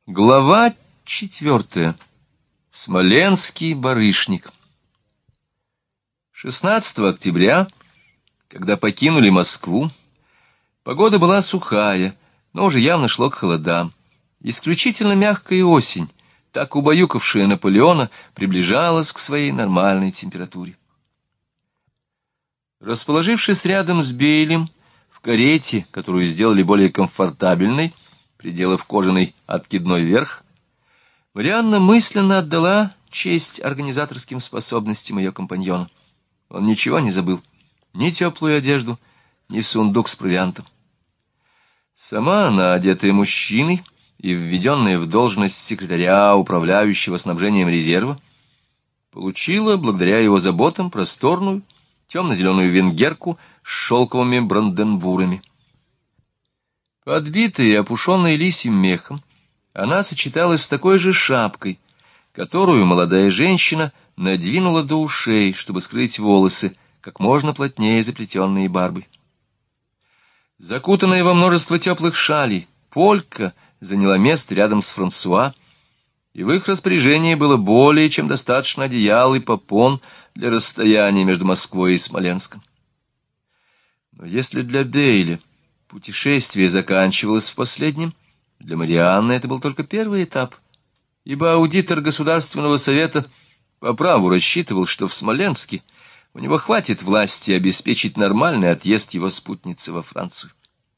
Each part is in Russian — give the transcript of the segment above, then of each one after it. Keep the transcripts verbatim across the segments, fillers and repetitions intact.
Глава четвертая. Смоленский барышник. шестнадцатого октября, когда покинули Москву, погода была сухая, но уже явно шло к холодам. Исключительно мягкая осень, так убаюкавшая Наполеона, приближалась к своей нормальной температуре. Расположившись рядом с Бейлем, в карете, которую сделали более комфортабельной, приделав кожаный откидной верх, Марианна мысленно отдала честь организаторским способностям ее компаньона. Он ничего не забыл, ни теплую одежду, ни сундук с провиантом. Сама она, одетая мужчиной и введенная в должность секретаря, управляющего снабжением резерва, получила, благодаря его заботам, просторную, темно-зеленую венгерку с шелковыми бранденбурами. Подбитая и опушенная лисьим мехом, она сочеталась с такой же шапкой, которую молодая женщина надвинула до ушей, чтобы скрыть волосы, как можно плотнее заплетенные барбой. Закутанная во множество теплых шалей, полька заняла место рядом с Франсуа, и в их распоряжении было более чем достаточно одеял и попон для расстояния между Москвой и Смоленском. Но если для Бейля путешествие заканчивалось в последнем, для Марианны это был только первый этап, ибо аудитор Государственного совета по праву рассчитывал, что в Смоленске у него хватит власти обеспечить нормальный отъезд его спутницы во Францию.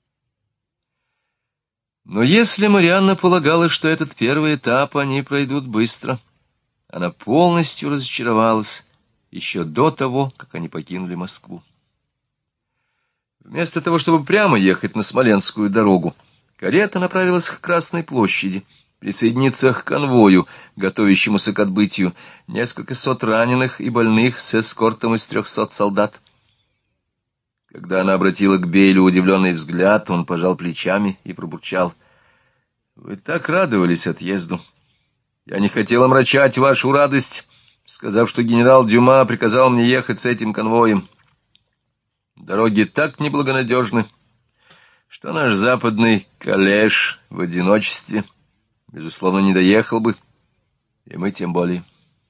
Но если Марианна полагала, что этот первый этап они пройдут быстро, она полностью разочаровалась еще до того, как они покинули Москву. Вместо того, чтобы прямо ехать на Смоленскую дорогу, карета направилась к Красной площади, присоединиться к конвою, готовящемуся к отбытию, несколько сот раненых и больных с эскортом из трехсот солдат. Когда она обратила к Бейлю удивленный взгляд, он пожал плечами и пробурчал: «Вы так радовались отъезду. Я не хотел омрачать вашу радость, сказав, что генерал Дюма приказал мне ехать с этим конвоем. Дороги так неблагонадежны, что наш западный коллеж в одиночестве, безусловно, не доехал бы, и мы тем более.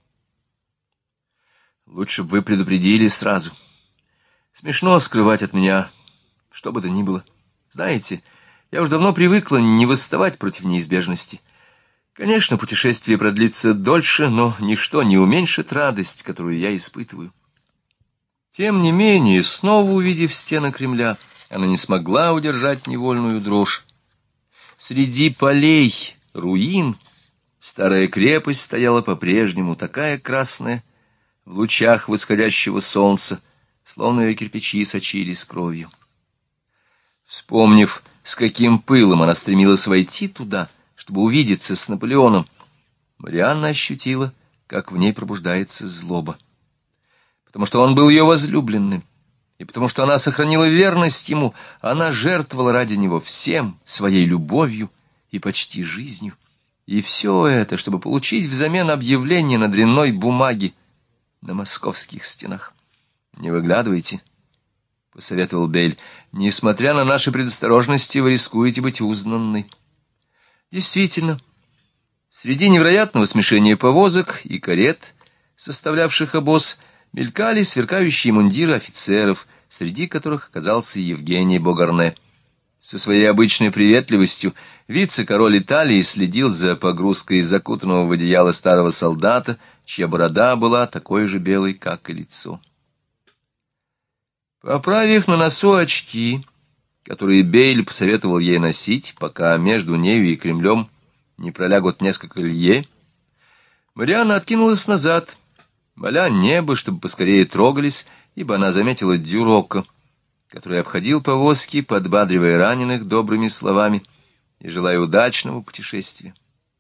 Лучше бы вы предупредили сразу. Смешно скрывать от меня что бы то ни было. Знаете, я уж давно привыкла не восставать против неизбежности. Конечно, путешествие продлится дольше, но ничто не уменьшит радость, которую я испытываю». Тем не менее, снова увидев стены Кремля, она не смогла удержать невольную дрожь. Среди полей, руин, старая крепость стояла по-прежнему, такая красная, в лучах восходящего солнца, словно ее кирпичи сочились кровью. Вспомнив, с каким пылом она стремилась войти туда, чтобы увидеться с Наполеоном, Марианна ощутила, как в ней пробуждается злоба. Потому что он был ее возлюбленным, и потому что она сохранила верность ему, она жертвовала ради него всем, своей любовью и почти жизнью. И все это, чтобы получить взамен объявление на дрянной бумаге на московских стенах. «Не выглядывайте», — посоветовал Бейль. «Несмотря на наши предосторожности, вы рискуете быть узнанной». Действительно, среди невероятного смешения повозок и карет, составлявших обоз, мелькали сверкающие мундиры офицеров, среди которых оказался Евгений Богарне. Со своей обычной приветливостью вице-король Италии следил за погрузкой закутанного в одеяло старого солдата, чья борода была такой же белой, как и лицо. Поправив на носу очки, которые Бейль посоветовал ей носить, пока между нею и Кремлем не пролягут несколько лье, Марианна откинулась назад, моля небо, чтобы поскорее трогались, ибо она заметила Дюрока, который обходил повозки, подбадривая раненых добрыми словами и желая удачного путешествия.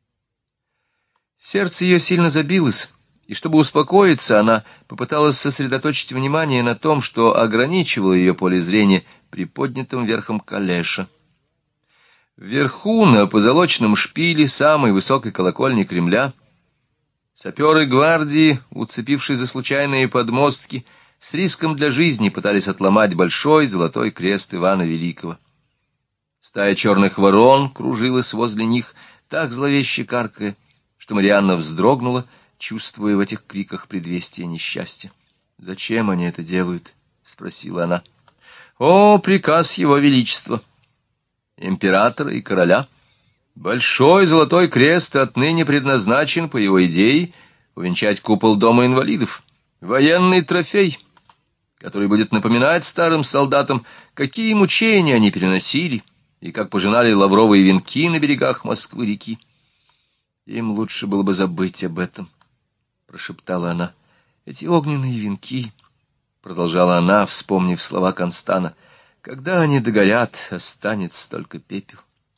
Сердце ее сильно забилось, и чтобы успокоиться, она попыталась сосредоточить внимание на том, что ограничивало ее поле зрения приподнятым верхом калеша. Вверху, на позолоченном шпиле самой высокой колокольни Кремля, саперы гвардии, уцепившись за случайные подмостки, с риском для жизни пытались отломать большой золотой крест Ивана Великого. Стая черных ворон кружилась возле них, так зловеще каркая, что Марианна вздрогнула, чувствуя в этих криках предвестие несчастья. «Зачем они это делают?» — спросила она. «О, приказ его величества, императора и короля! Большой золотой крест отныне предназначен, по его идее, увенчать купол дома инвалидов. Военный трофей, который будет напоминать старым солдатам, какие мучения они переносили и как пожинали лавровые венки на берегах Москвы-реки. Им лучше было бы забыть об этом», — прошептала она. «Эти огненные венки», — продолжала она, вспомнив слова Констана, — «когда они догорят, останется только пепел».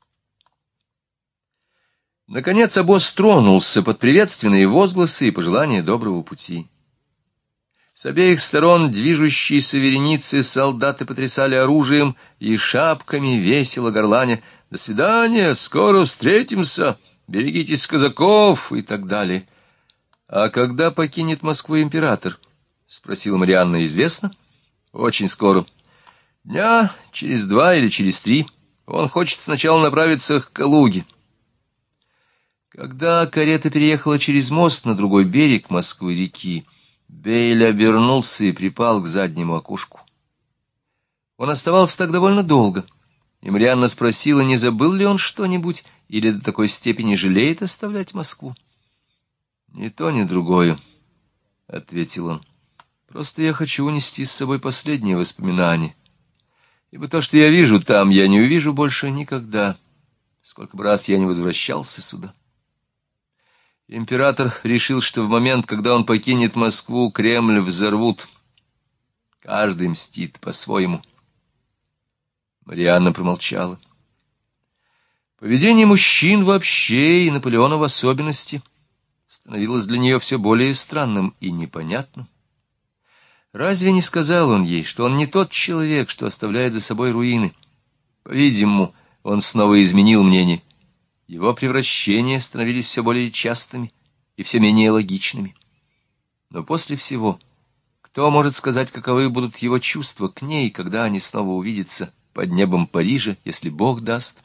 Наконец обоз тронулся под приветственные возгласы и пожелания доброго пути. С обеих сторон движущиеся вереницы солдаты потрясали оружием и шапками, весело горланя: «До свидания, скоро встретимся, берегитесь казаков» и так далее. «А когда покинет Москву император?» — спросила Марианна. «Известно?» «Очень скоро. Дня через два или через три. Он хочет сначала направиться к Калуге». Когда карета переехала через мост на другой берег Москвы-реки, Бейль обернулся и припал к заднему окошку. Он оставался так довольно долго, и Марианна спросила, не забыл ли он что-нибудь или до такой степени жалеет оставлять Москву. «Ни то, ни другое», — ответил он. «Просто я хочу унести с собой последние воспоминания, ибо то, что я вижу там, я не увижу больше никогда, сколько бы раз я не возвращался сюда». Император решил, что в момент, когда он покинет Москву, Кремль взорвут. Каждый мстит по-своему. Марианна промолчала. Поведение мужчин вообще и Наполеона в особенности становилось для нее все более странным и непонятным. Разве не сказал он ей, что он не тот человек, что оставляет за собой руины? По-видимому, он снова изменил мнение. Его превращения становились все более частыми и все менее логичными. Но после всего, кто может сказать, каковы будут его чувства к ней, когда они снова увидятся под небом Парижа, если Бог даст?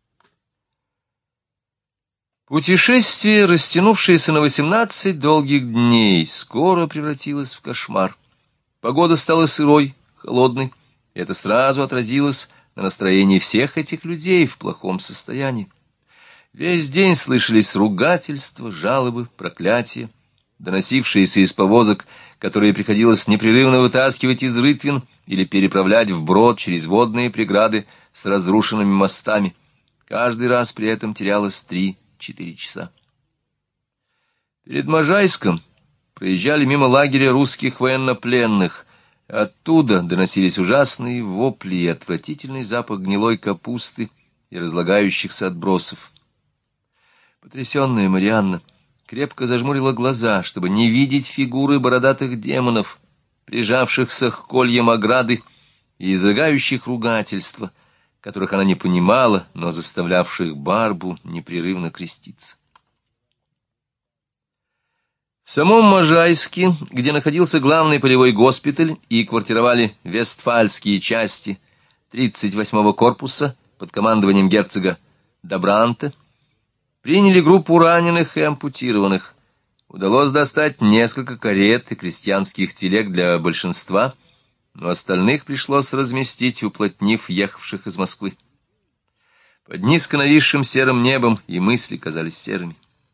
Путешествие, растянувшееся на восемнадцать долгих дней, скоро превратилось в кошмар. Погода стала сырой, холодной, и это сразу отразилось на настроении всех этих людей в плохом состоянии. Весь день слышались ругательства, жалобы, проклятия, доносившиеся из повозок, которые приходилось непрерывно вытаскивать из рытвин или переправлять вброд через водные преграды с разрушенными мостами. Каждый раз при этом терялось три-четыре часа. Перед Можайском проезжали мимо лагеря русских военнопленных. Оттуда доносились ужасные вопли и отвратительный запах гнилой капусты и разлагающихся отбросов. Потрясенная Марианна крепко зажмурила глаза, чтобы не видеть фигуры бородатых демонов, прижавшихся к кольям ограды и изрыгающих ругательства, которых она не понимала, но заставлявших Барбу непрерывно креститься. В самом Можайске, где находился главный полевой госпиталь и квартировали вестфальские части тридцать восьмого корпуса под командованием герцога Добранте, приняли группу раненых и ампутированных. Удалось достать несколько карет и крестьянских телег для большинства, но остальных пришлось разместить, уплотнив ехавших из Москвы. Под низко нависшим серым небом и мысли казались серыми.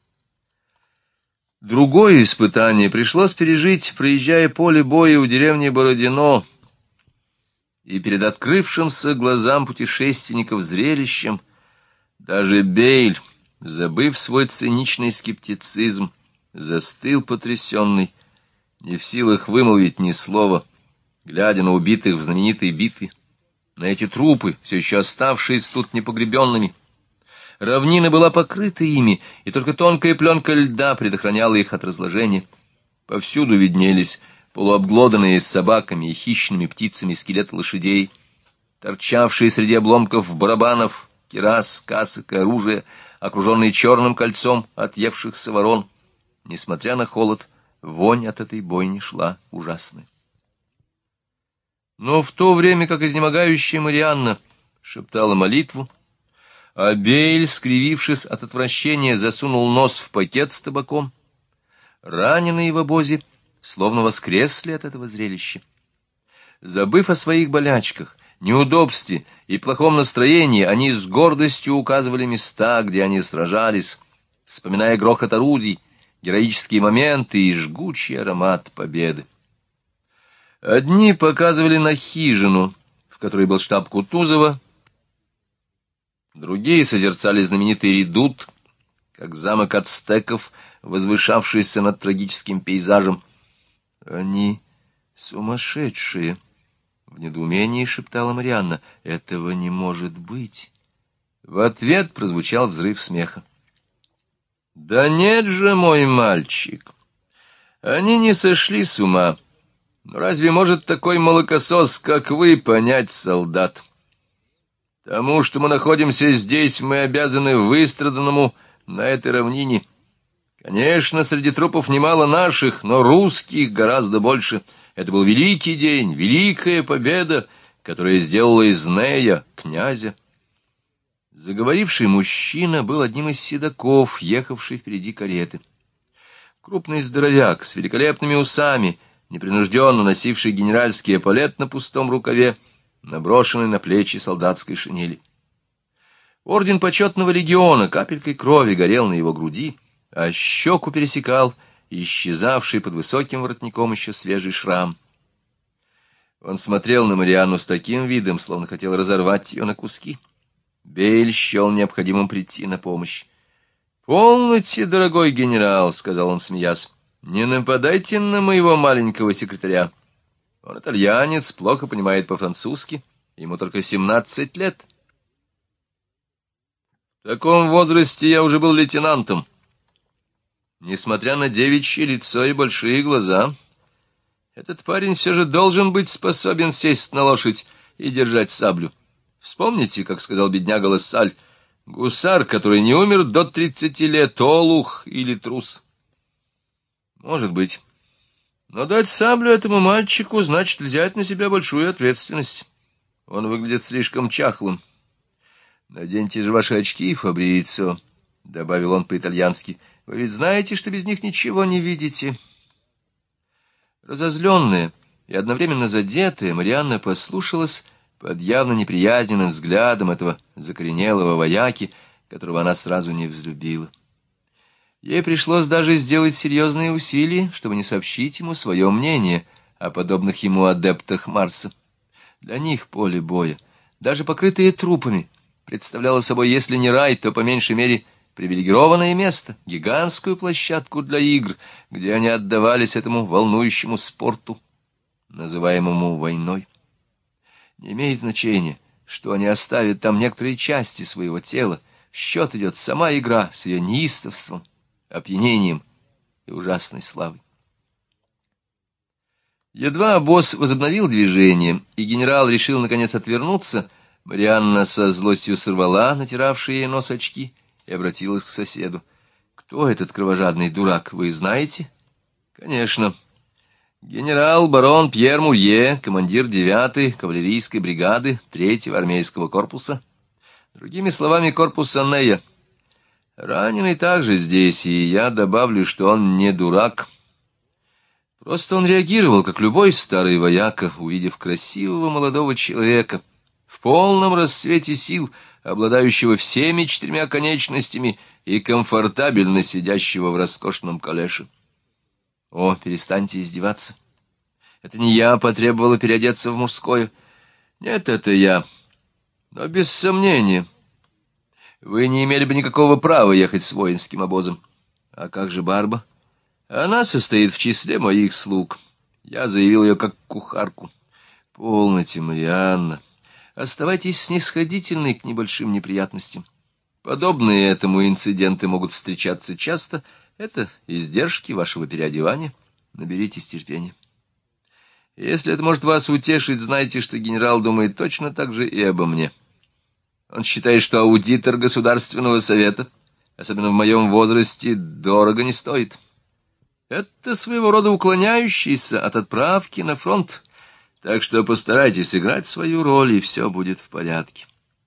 Другое испытание пришлось пережить, проезжая поле боя у деревни Бородино, и перед открывшимся глазам путешественников зрелищем даже Бейль, забыв свой циничный скептицизм, застыл потрясенный, не в силах вымолвить ни слова, глядя на убитых в знаменитой битве, на эти трупы, все еще оставшиеся тут непогребенными. Равнина была покрыта ими, и только тонкая пленка льда предохраняла их от разложения. Повсюду виднелись полуобглоданные с собаками и хищными птицами скелеты лошадей, торчавшие среди обломков барабанов, кирас, касок и оружия, окруженные черным кольцом отъевшихся ворон. Несмотря на холод, вонь от этой бойни шла ужасная. Но в то время как изнемогающая Марианна шептала молитву, а Бейль, скривившись от отвращения, засунул нос в пакет с табаком. Раненые в обозе словно воскресли от этого зрелища. Забыв о своих болячках, неудобстве и плохом настроении, они с гордостью указывали места, где они сражались, вспоминая грохот орудий, героические моменты и жгучий аромат победы. Одни показывали на хижину, в которой был штаб Кутузова, другие созерцали знаменитый редут, как замок ацтеков, возвышавшийся над трагическим пейзажем. «Они сумасшедшие!» — в недоумении шептала Марианна. «Этого не может быть!» В ответ прозвучал взрыв смеха. «Да нет же, мой мальчик! Они не сошли с ума. Но разве может такой молокосос, как вы, понять солдат? Тому, что мы находимся здесь, мы обязаны выстраданному на этой равнине. Конечно, среди трупов немало наших, но русских гораздо больше. Это был великий день, великая победа, которая сделала из Нея князя». Заговоривший мужчина был одним из седаков, ехавший впереди кареты. Крупный здоровяк с великолепными усами, непринужденно носивший генеральский эполет на пустом рукаве, наброшенный на плечи солдатской шинели. Орден почетного легиона капелькой крови горел на его груди, а щеку пересекал исчезавший под высоким воротником еще свежий шрам. Он смотрел на Марианну с таким видом, словно хотел разорвать ее на куски. Бейль счел необходимым прийти на помощь. «Полноте, дорогой генерал», — сказал он, смеясь, — «не нападайте на моего маленького секретаря. Он итальянец, плохо понимает по-французски, ему только семнадцать лет. В таком возрасте я уже был лейтенантом. Несмотря на девичье лицо и большие глаза, этот парень все же должен быть способен сесть на лошадь и держать саблю. Вспомните, как сказал бедняга Лассаль, гусар, который не умер до тридцати лет, олух или трус. Может быть. Но дать саблю этому мальчику значит взять на себя большую ответственность. Он выглядит слишком чахлым. «Наденьте же ваши очки, Фабрицио», — добавил он по-итальянски. «Вы ведь знаете, что без них ничего не видите». Разозленная и одновременно задетая, Марианна послушалась под явно неприязненным взглядом этого закоренелого вояки, которого она сразу не взлюбила. Ей пришлось даже сделать серьезные усилия, чтобы не сообщить ему свое мнение о подобных ему адептах Марса. Для них поле боя, даже покрытые трупами, представляло собой, если не рай, то, по меньшей мере, привилегированное место, гигантскую площадку для игр, где они отдавались этому волнующему спорту, называемому войной. Не имеет значения, что они оставят там некоторые части своего тела. В счет идет сама игра с ее неистовством, опьянением и ужасной славой. Едва обоз возобновил движение, и генерал решил, наконец, отвернуться, Марианна со злостью сорвала натиравшие ей нос очки и обратилась к соседу. «Кто этот кровожадный дурак, вы знаете?» «Конечно. Генерал-барон Пьер Мурье, командир девятой кавалерийской бригады третьего армейского корпуса, другими словами, корпуса Нея. Раненый также здесь, и я добавлю, что он не дурак. Просто он реагировал, как любой старый вояка, увидев красивого молодого человека, в полном расцвете сил, обладающего всеми четырьмя конечностями и комфортабельно сидящего в роскошном калеше. О, перестаньте издеваться. Это не я потребовала переодеться в мужское. Нет, это я. Но без сомнения, вы не имели бы никакого права ехать с воинским обозом. А как же Барба? Она состоит в числе моих слуг. Я заявил ее как кухарку. Полноте, Марианна. Оставайтесь снисходительны к небольшим неприятностям. Подобные этому инциденты могут встречаться часто. Это издержки вашего переодевания. Наберитесь терпения. Если это может вас утешить, знайте, что генерал думает точно так же и обо мне. Он считает, что аудитор Государственного совета, особенно в моем возрасте, дорого не стоит. Это своего рода уклоняющийся от отправки на фронт, так что постарайтесь играть свою роль, и все будет в порядке.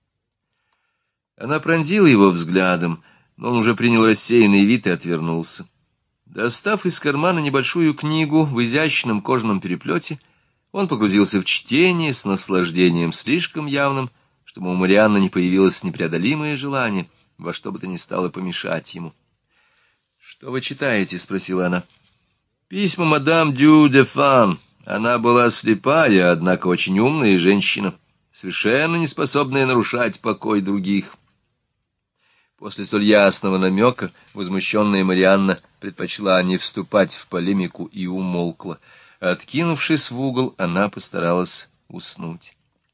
Она пронзила его взглядом, но он уже принял рассеянный вид и отвернулся. Достав из кармана небольшую книгу в изящном кожаном переплете, он погрузился в чтение с наслаждением слишком явным, чтобы у Марианны не появилось непреодолимое желание во что бы то ни стало помешать ему. — Что вы читаете? — спросила она. — Письма мадам Дю де Фан. Она была слепая, однако очень умная женщина, совершенно не способная нарушать покой других. После столь ясного намека возмущенная Марианна предпочла не вступать в полемику и умолкла. Откинувшись в угол, она постаралась уснуть.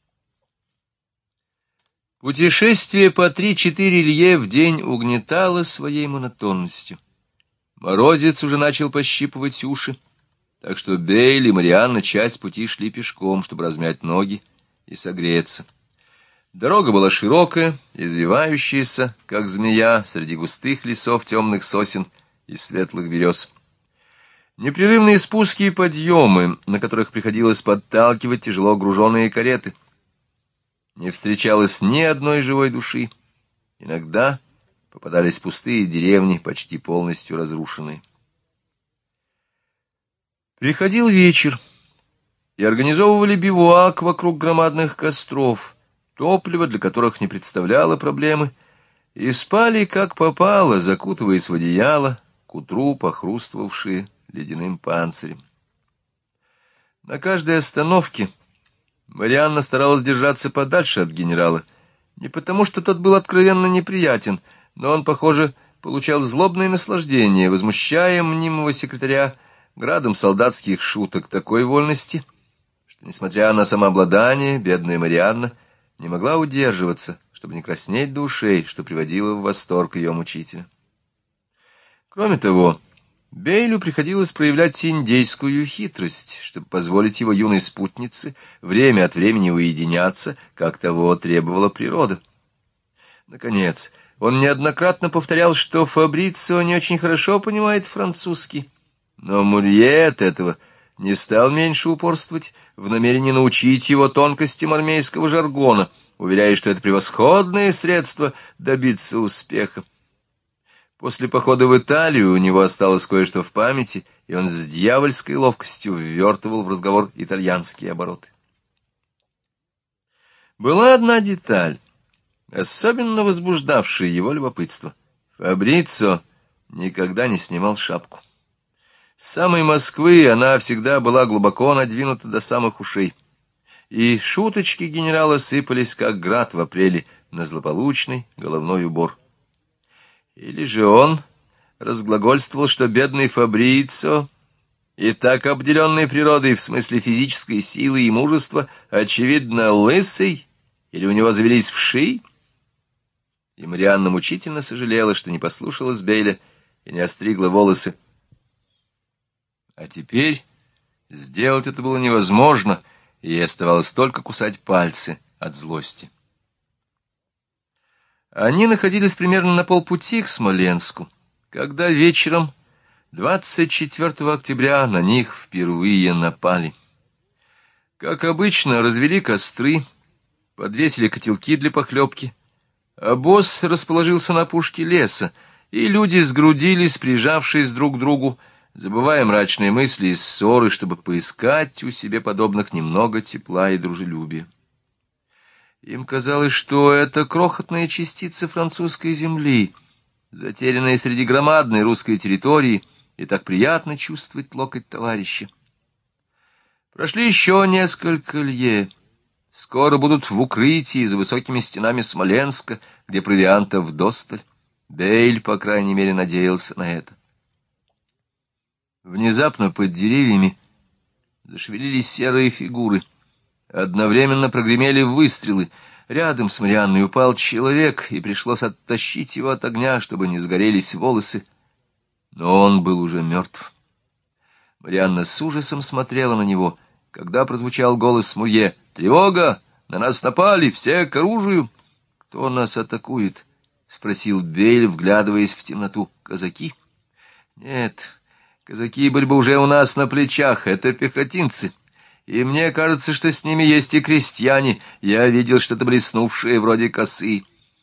Путешествие по три-четыре лье в день угнетало своей монотонностью. Морозец уже начал пощипывать уши, так что Бейль и Марианна часть пути шли пешком, чтобы размять ноги и согреться. Дорога была широкая, извивающаяся, как змея, среди густых лесов темных сосен и светлых берез. Непрерывные спуски и подъемы, на которых приходилось подталкивать тяжело груженные кареты. Не встречалось ни одной живой души. Иногда попадались пустые деревни, почти полностью разрушенные. Приходил вечер, и организовывали бивуак вокруг громадных костров, топливо для которых не представляло проблемы, и спали как попало, закутываясь в одеяло, к утру похрустывавшие ледяным панцирем. На каждой остановке Марианна старалась держаться подальше от генерала, не потому что тот был откровенно неприятен, но он, похоже, получал злобное наслаждение, возмущая мнимого секретаря градом солдатских шуток такой вольности, что, несмотря на самообладание, бедная Марианна не могла удерживаться, чтобы не краснеть до ушей, что приводило в восторг ее мучителя. Кроме того, Бейлю приходилось проявлять индейскую хитрость, чтобы позволить его юной спутнице время от времени уединяться, как того требовала природа. Наконец, он неоднократно повторял, что Фабрицио не очень хорошо понимает французский, но Мурье от этого не стал меньше упорствовать в намерении научить его тонкостям армейского жаргона, уверяя, что это превосходное средство добиться успеха. После похода в Италию у него осталось кое-что в памяти, и он с дьявольской ловкостью ввертывал в разговор итальянские обороты. Была одна деталь, особенно возбуждавшая его любопытство. Фабрицио никогда не снимал шапку. С самой Москвы она всегда была глубоко надвинута до самых ушей, и шуточки генерала сыпались, как град в апреле, на злополучный головной убор. Или же он разглагольствовал, что бедный Фабрицио, и так обделенный природой в смысле физической силы и мужества, очевидно, лысый, или у него завелись вши? И Марианна мучительно сожалела, что не послушалась Бейля и не остригла волосы. А теперь сделать это было невозможно, и ей оставалось только кусать пальцы от злости. Они находились примерно на полпути к Смоленску, когда вечером двадцать четвёртого октября на них впервые напали. Как обычно, развели костры, подвесили котелки для похлебки. Обоз расположился на опушке леса, и люди сгрудились, прижавшись друг к другу, забывая мрачные мысли и ссоры, чтобы поискать у себе подобных немного тепла и дружелюбия. Им казалось, что это крохотная частица французской земли, затерянная среди громадной русской территории, и так приятно чувствовать локоть товарища. Прошли еще несколько лье. Скоро будут в укрытии за высокими стенами Смоленска, где провианта вдосталь. Бейль, по крайней мере, надеялся на это. Внезапно под деревьями зашевелились серые фигуры. Одновременно прогремели выстрелы. Рядом с Марианной упал человек, и пришлось оттащить его от огня, чтобы не сгорелись волосы. Но он был уже мертв. Марианна с ужасом смотрела на него, когда прозвучал голос Мурье: «Тревога! На нас напали! Все к оружию!» «Кто нас атакует?» — спросил Бейль, вглядываясь в темноту. «Казаки?» «Нет, казаки были бы уже у нас на плечах. Это пехотинцы. И мне кажется, что с ними есть и крестьяне. Я видел что-то блеснувшее вроде косы».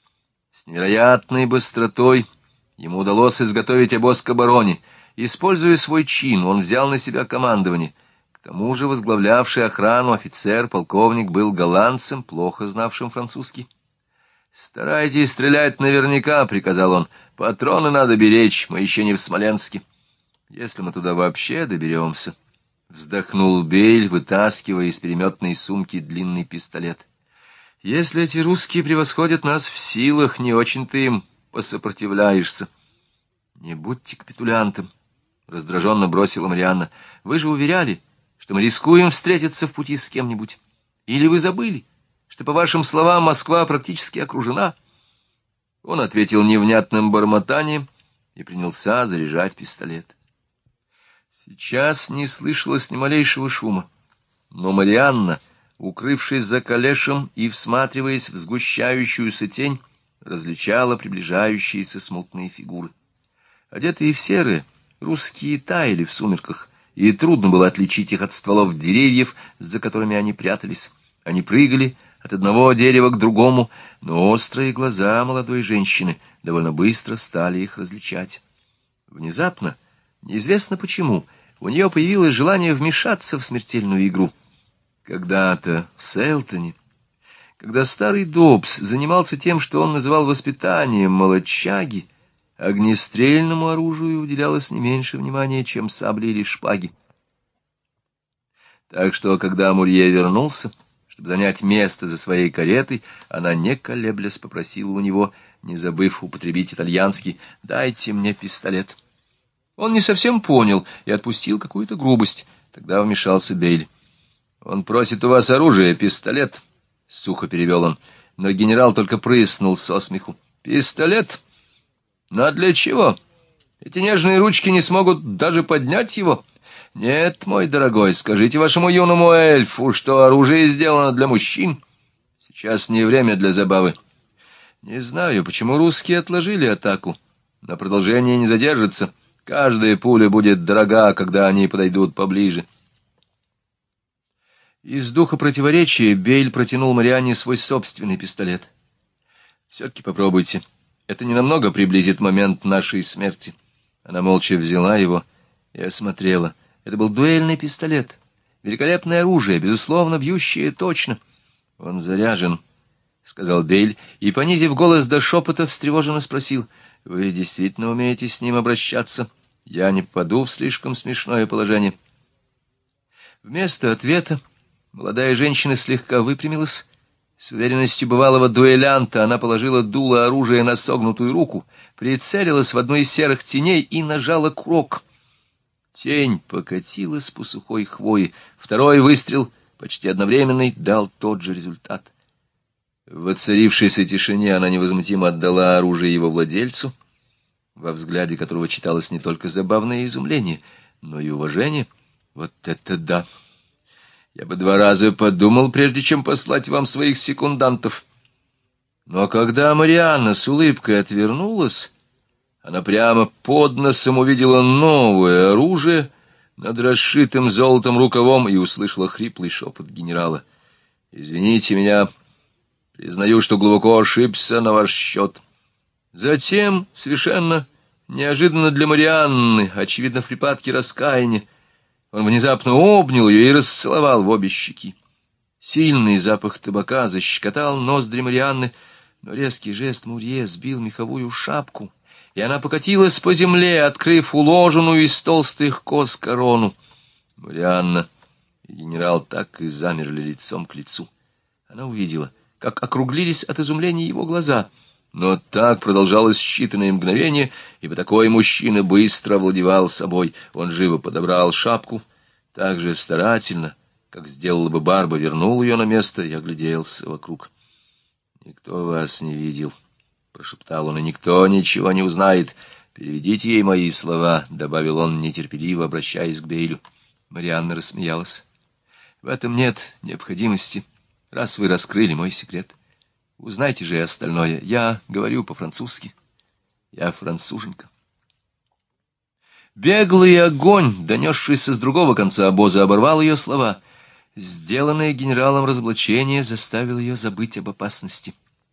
С невероятной быстротой ему удалось изготовить обоз к обороне. Используя свой чин, он взял на себя командование. К тому же возглавлявший охрану офицер-полковник был голландцем, плохо знавшим французский. «Старайтесь стрелять наверняка», — приказал он. «Патроны надо беречь, мы еще не в Смоленске. Если мы туда вообще доберемся», — вздохнул Бейль, вытаскивая из переметной сумки длинный пистолет. «Если эти русские превосходят нас в силах, не очень-то им посопротивляешься». «Не будьте капитулянтом», — раздраженно бросила Марианна. «Вы же уверяли, что мы рискуем встретиться в пути с кем-нибудь. Или вы забыли, что, по вашим словам, Москва практически окружена?» Он ответил невнятным бормотанием и принялся заряжать пистолет. Сейчас не слышалось ни малейшего шума, но Марианна, укрывшись за калешем и всматриваясь в сгущающуюся тень, различала приближающиеся смутные фигуры. Одетые в серые, русские таяли в сумерках, и трудно было отличить их от стволов деревьев, за которыми они прятались. Они прыгали от одного дерева к другому, но острые глаза молодой женщины довольно быстро стали их различать. Внезапно, неизвестно почему, у нее появилось желание вмешаться в смертельную игру. Когда-то в Селтоне, когда старый Добс занимался тем, что он называл воспитанием молодчаги, огнестрельному оружию уделялось не меньше внимания, чем сабли или шпаги. Так что, когда Мурье вернулся, чтобы занять место за своей каретой, она, не колеблясь, попросила у него, не забыв употребить итальянский: «Дайте мне пистолет». Он не совсем понял и отпустил какую-то грубость. Тогда вмешался Бейль. «Он просит у вас оружие, пистолет», — сухо перевел он, но генерал только прыснул со смеху. «Пистолет? Но для чего? Эти нежные ручки не смогут даже поднять его. Нет, мой дорогой, скажите вашему юному эльфу, что оружие сделано для мужчин. Сейчас не время для забавы. Не знаю, почему русские отложили атаку. На продолжение не задержится. Каждая пуля будет дорога, когда они подойдут поближе». Из духа противоречия Бейль протянул Марианне свой собственный пистолет. «Все-таки попробуйте. Это ненамного приблизит момент нашей смерти». Она молча взяла его и осмотрела. Это был дуэльный пистолет. Великолепное оружие, безусловно, бьющее точно. «Он заряжен», — сказал Бейль, и, понизив голос до шепота, встревоженно спросил: «Вы действительно умеете с ним обращаться? Я не попаду в слишком смешное положение». Вместо ответа молодая женщина слегка выпрямилась. С уверенностью бывалого дуэлянта она положила дуло оружия на согнутую руку, прицелилась в одну из серых теней и нажала курок. Тень покатилась по сухой хвое. Второй выстрел, почти одновременный, дал тот же результат. В воцарившейся тишине она невозмутимо отдала оружие его владельцу, во взгляде которого читалось не только забавное изумление, но и уважение. «Вот это да! Я бы два раза подумал, прежде чем послать вам своих секундантов». Но когда Марианна с улыбкой отвернулась, она прямо под носом увидела новое оружие над расшитым золотом рукавом и услышала хриплый шепот генерала: «Извините меня, признаю, что глубоко ошибся на ваш счет». Затем, совершенно неожиданно для Марианны, очевидно в припадке раскаяния, он внезапно обнял ее и расцеловал в обе щеки. Сильный запах табака защекотал ноздри Марианны, но резкий жест Мурье сбил меховую шапку, и она покатилась по земле, открыв уложенную из толстых кос корону. Марианна и генерал так и замерли лицом к лицу. Она увидела, как округлились от изумления его глаза, но так продолжалось считанные мгновения, ибо такой мужчина быстро овладевал собой. Он живо подобрал шапку, так же старательно, как сделала бы Барба, вернул ее на место и огляделся вокруг. «Никто вас не видел», — прошептал он, — «и никто ничего не узнает. Переведите ей мои слова», — добавил он нетерпеливо, обращаясь к Бейлю. Марианна рассмеялась. «В этом нет необходимости, раз вы раскрыли мой секрет. Узнайте же и остальное. Я говорю по-французски. Я француженка». Беглый огонь, донесшийся с другого конца обоза, оборвал ее слова. Сделанное генералом разоблачение заставило ее забыть об опасности. К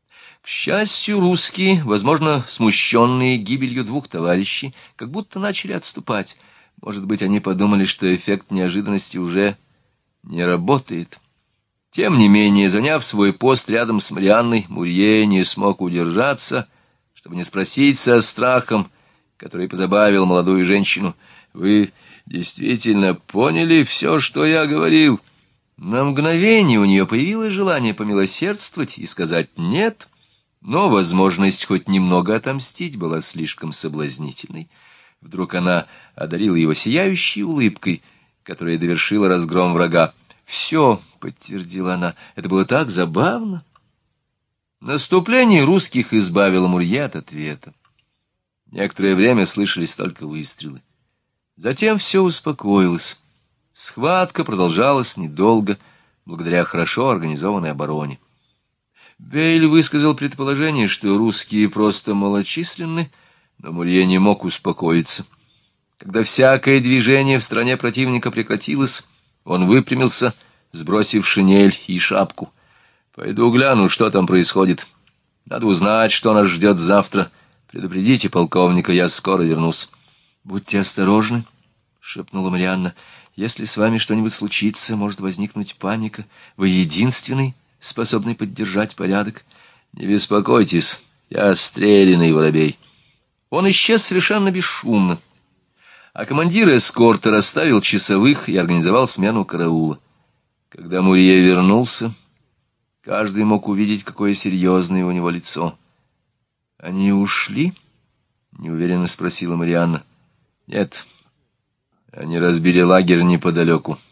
К счастью, русские, возможно, смущенные гибелью двух товарищей, как будто начали отступать. Может быть, они подумали, что эффект неожиданности уже не работает. Тем не менее, заняв свой пост рядом с Марианной, Мурье не смог удержаться, чтобы не спросить со страхом, который позабавил молодую женщину: «Вы действительно поняли все, что я говорил?» На мгновение у нее появилось желание помилосердствовать и сказать «нет», но возможность хоть немного отомстить была слишком соблазнительной. Вдруг она одарила его сияющей улыбкой, которая довершила разгром врага. «Все», — подтвердила она, — «это было так забавно». Наступление русских избавило Мурье от ответа. Некоторое время слышались только выстрелы. Затем все успокоилось. Схватка продолжалась недолго, благодаря хорошо организованной обороне. Бейль высказал предположение, что русские просто малочисленны, но Мурье не мог успокоиться. Когда всякое движение в стране противника прекратилось, он выпрямился, сбросив шинель и шапку. «Пойду гляну, что там происходит. Надо узнать, что нас ждет завтра. Предупредите полковника, я скоро вернусь». «Будьте осторожны», — шепнула Марианна. «Если с вами что-нибудь случится, может возникнуть паника. Вы единственный, способный поддержать порядок». «Не беспокойтесь, я стрелянный воробей». Он исчез совершенно бесшумно, а командир эскорта расставил часовых и организовал смену караула. Когда Мурье вернулся, каждый мог увидеть, какое серьезное у него лицо. «Они ушли?» — неуверенно спросила Марианна. «Нет, они разбили лагерь неподалеку.